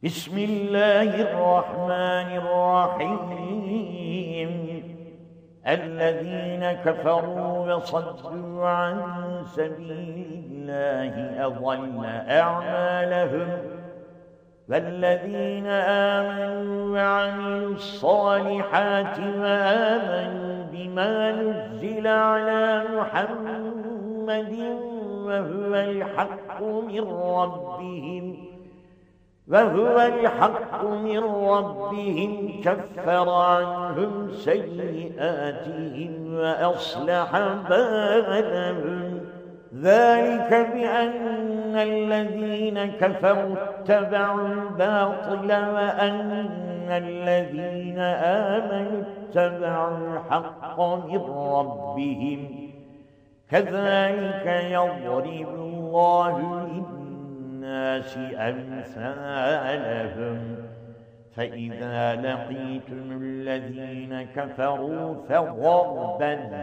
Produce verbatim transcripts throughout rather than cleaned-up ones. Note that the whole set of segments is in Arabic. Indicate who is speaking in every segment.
Speaker 1: بسم الله الرحمن الرحيم الذين كفروا وصدوا عن سبيل الله أضل أعمالهم والذين آمنوا وعملوا الصالحات وآمنوا بما نزل على محمد وهو الحق من ربهم وهو الحق من ربهم كفر عنهم سيئاتهم وأصلح بالهم ذلك بأن الذين كفروا اتبعوا الباطل وأن الذين آمنوا اتبعوا الحق من ربهم كذلك يضرب الله للناس أمثالهم فإذا لقيتم الذين كفروا فضرب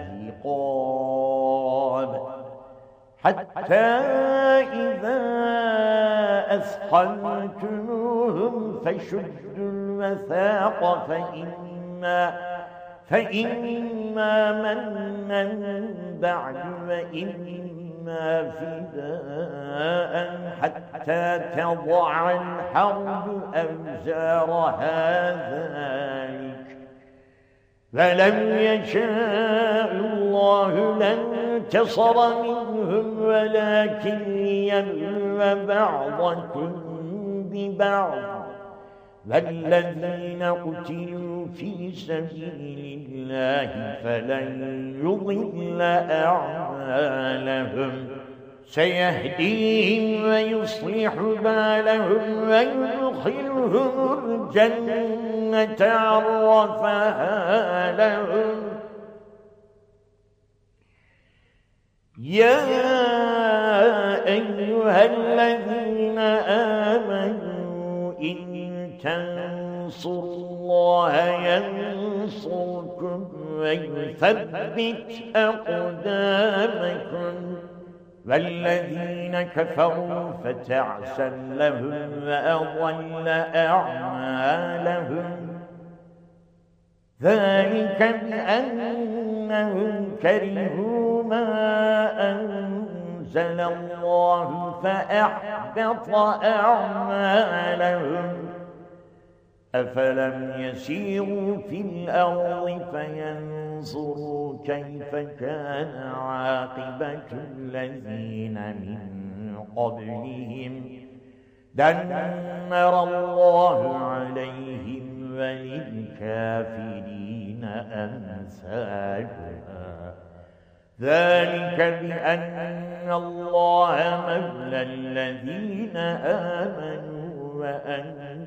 Speaker 1: الرقاب حتى إذا أثخنتموهم فشدوا الوثاق فإما فإما منا بعد وإما فداء حتى تضع الحرب أوزارها ذلك فلم يشاء الله لانتصر منهم ولكن ليبلو بعضكم ببعض والذين قتلوا في سبيل الله فلن يضل أعمالهم سيهديهم ويصلح بالهم ويدخلهم الجنة عرفها لهم يا أيها الذين آمنوا إن تنصروا الله ينصركم ويثبت أقدامكم والذين كفروا فتعسا لهم وأضل أعمالهم ذلك بأنهم كرهوا ما أنزل الله فأحبط أعمالهم أفلم يسيروا في الأرض فينظروا كيف كان عاقبة الذين من قبلهم دمر الله عليهم وللكافرين أمثالها ذلك بأن الله مولى الذين آمنوا وأن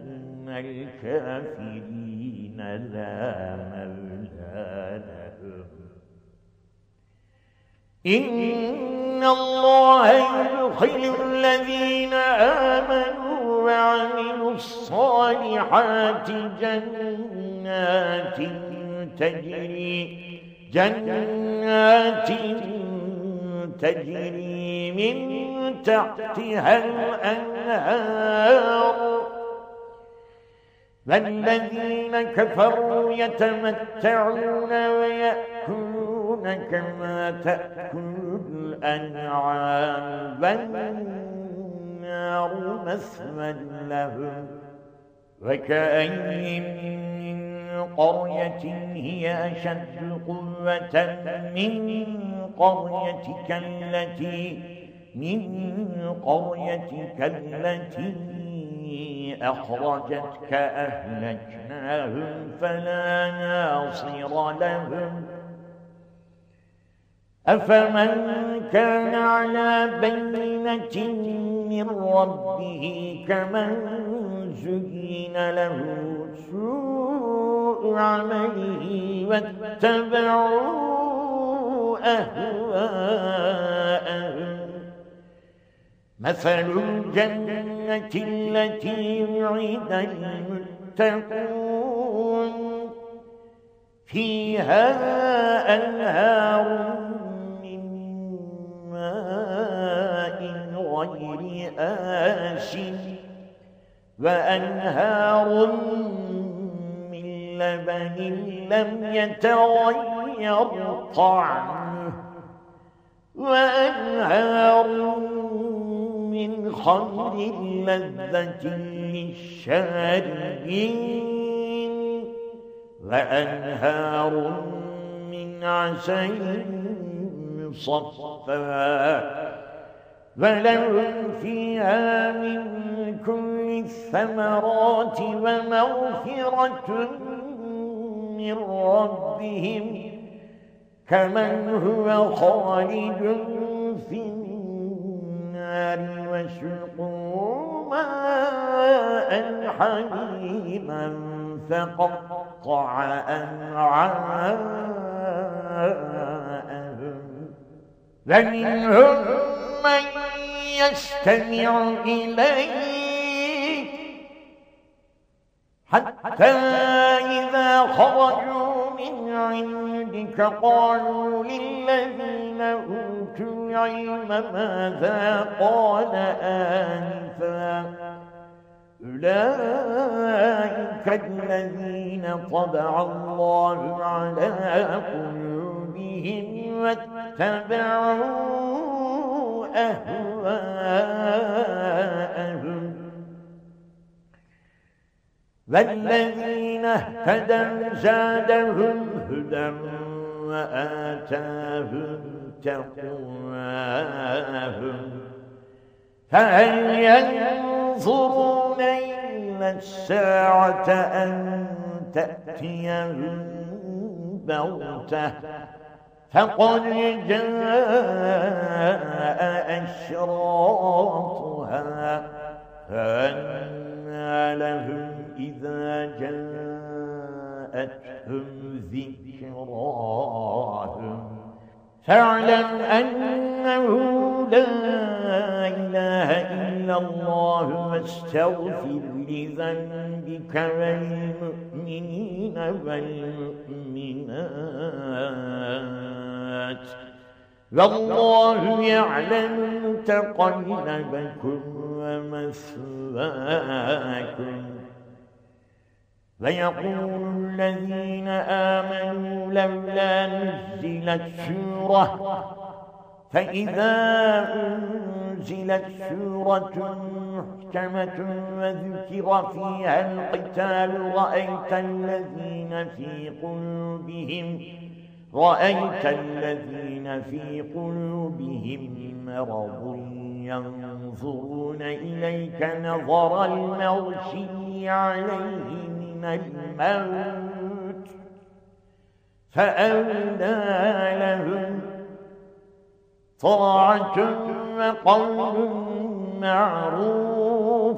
Speaker 1: الكافرين لا مولى لهم إن الله يدخل الذين آمنوا وعملوا الصالحات جنات تجري جنات تجري من تحتها الأنهار والذين كفروا يتمتعون ويأكلون كما تأكل الأنعام والنار مثوى لهم وكأين من قرية هي أشد قوة من قريتك التي من قريتك التي أخرجتك أهلكناهم فلا ناصر لهم أفمن كان على بينة من ربه كمن زين له سوء عمله واتبعوا أهواءهم مثل الجنة التي وعد المتقون فيها أنهار من ماء غير آسن وأنهار من لبن لم يتغير طعمه وأنهار من خمر لذة للشاربين وأنهار من عسل مصفى ولهم فيها من كل الثمرات ومغفرة من ربهم كمن هو خالد في النار وسقوا ماء حميما فقطع أمعاءهم ومنهم من يستمع إليك حتى إذا خرجوا من عندك قالوا للذين أوتوا العلم ماذا قال آنفا أولئك الذين طبع الله على قلوبهم واتبعوا أهواءهم والذين اهتدوا زادهم هدى وآتاهم تقواهم فهل ينظرون إلا الساعة أن تأتيهم بغتة فقد جاء أشراطها فأنى لهم إذا جاءتهم ذكراهم فاعلم أنه لا إله إلا الله واستغفر لذنبك والمؤمنين والمؤمنات والله يعلم متقلبكم ومثواكم ويقول الذين آمنوا لولا نزلت سورة فإذا أنزلت سورة محكمة وذكر فيها القتال رأيت الذين في قلوبهم رأيت الذين في قلوبهم مرض ينظرون إليك نظر المغشي عليه من الموت فأولى لهم طاعة وقول معروف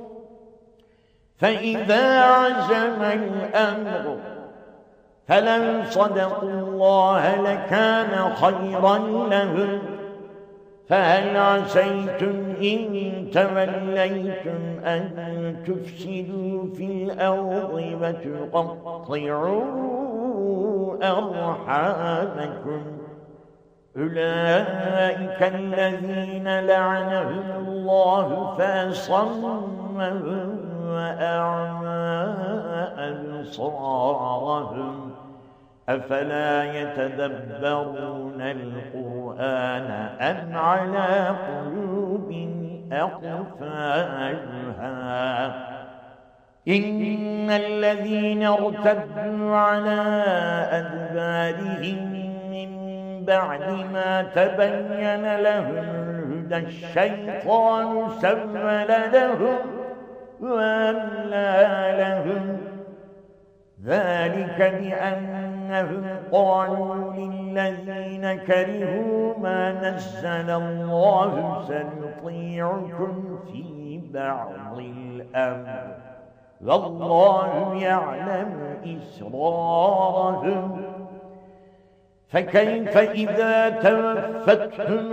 Speaker 1: فإذا عزم الأمر فلو صدقوا الله لكان خيرا لهم فهل عسيتم إن توليتم أن تفسدوا في الأرض وتقطعوا أرحامكم أولئك الذين لعنهم الله فأصمهم وأعمى أبصارهم أفلا يتدبرون القرآن أم على قلوب أقفالها إن الذين ارتدوا على أدبارهم من بعد ما تبين لهم الهدى الشيطان سول لهم وأملى لهم ذلك بأنهم قالوا للذين كرهوا ما نزل الله سنطيعكم في بعض الأمر والله يعلم إسرارهم فكيف إذا توفتهم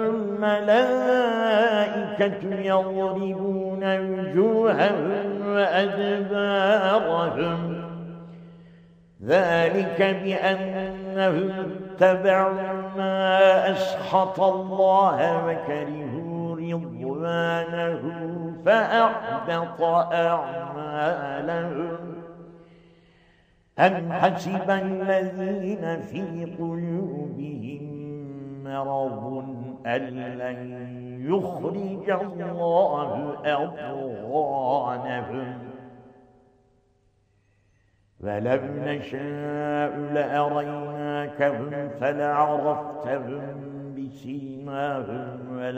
Speaker 1: الملائكة يضربون وجوههم وأدبارهم ذلك بأنهم اتبعوا ما أسخط الله وكرهوا رضوانه فأحبط أعمالهم أم حسب الذين في قلوبهم مرض أن لن يخرج الله أضغانهم ولو نشاء لأريناكهم فلعرفتهم بسيماهم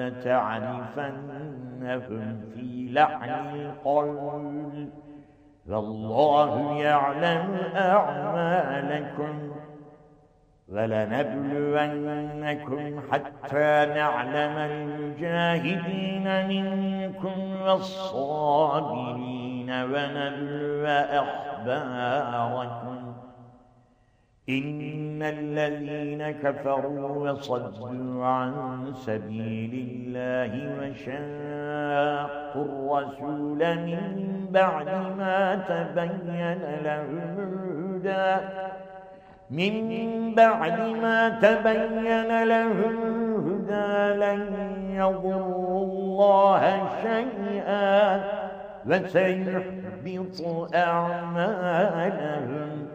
Speaker 1: ولتعرفنهم في لحن القول والله يعلم أعمالكم ولنبلونكم حتى نعلم المجاهدين منكم والصابرين ونبلو أخباركم إن الذين كفروا وصدوا عن سبيل الله وشاقوا الرسول من بعد ما تبين لهم الهدى من بعد ما تبين لهم الهدى لن يضروا الله شيئا وسيحبط أعمالهم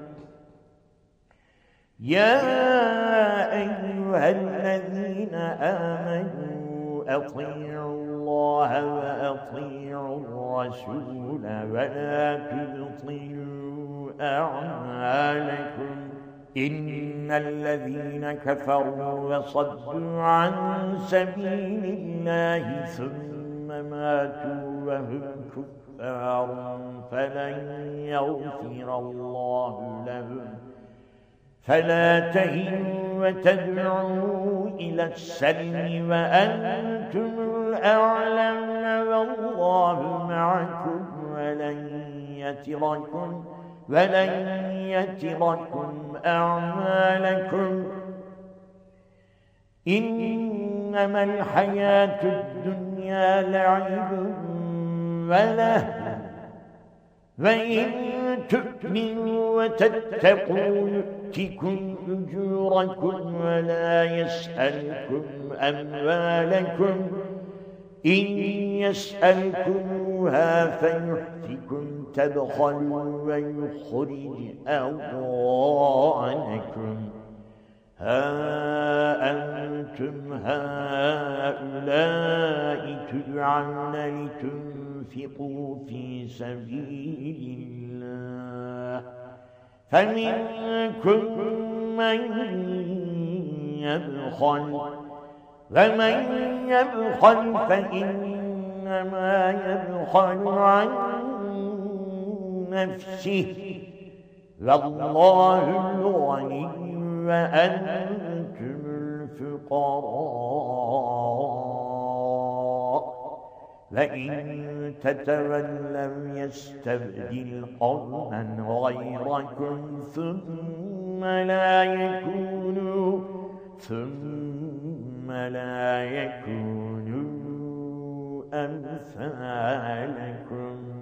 Speaker 1: يا أيها الذين آمنوا أطيعوا الله وأطيعوا الرسول ولا تبطلوا أعمالكم إن الذين كفروا وصدوا عن سبيل الله ثم ماتوا وهم كفار فلن يغفر الله لهم فلا تهنوا وتدعوا إلى السلم وأنتم الأعلون والله معكم ولن يتركم ولن يتركم أعمالكم إنما الحياة الدنيا لعب وله وإن تؤمنوا وتتقوا يؤتكم أجوركم ولا يسألكم أموالكم إن يسألكموها فيحتكم تبخلوا ويخرج أضغانكم ها أنتم هؤلاء تدعون لتنفقوا في سبيل الله فمنكم من يبخل ومن يبخل فإنما يبخل عن نفسه والله الغني وأنتم الفقراء وإن تتولوا يستبدل قوما غيركم ثم لا يكونوا ثم لا يكونوا أمثالكم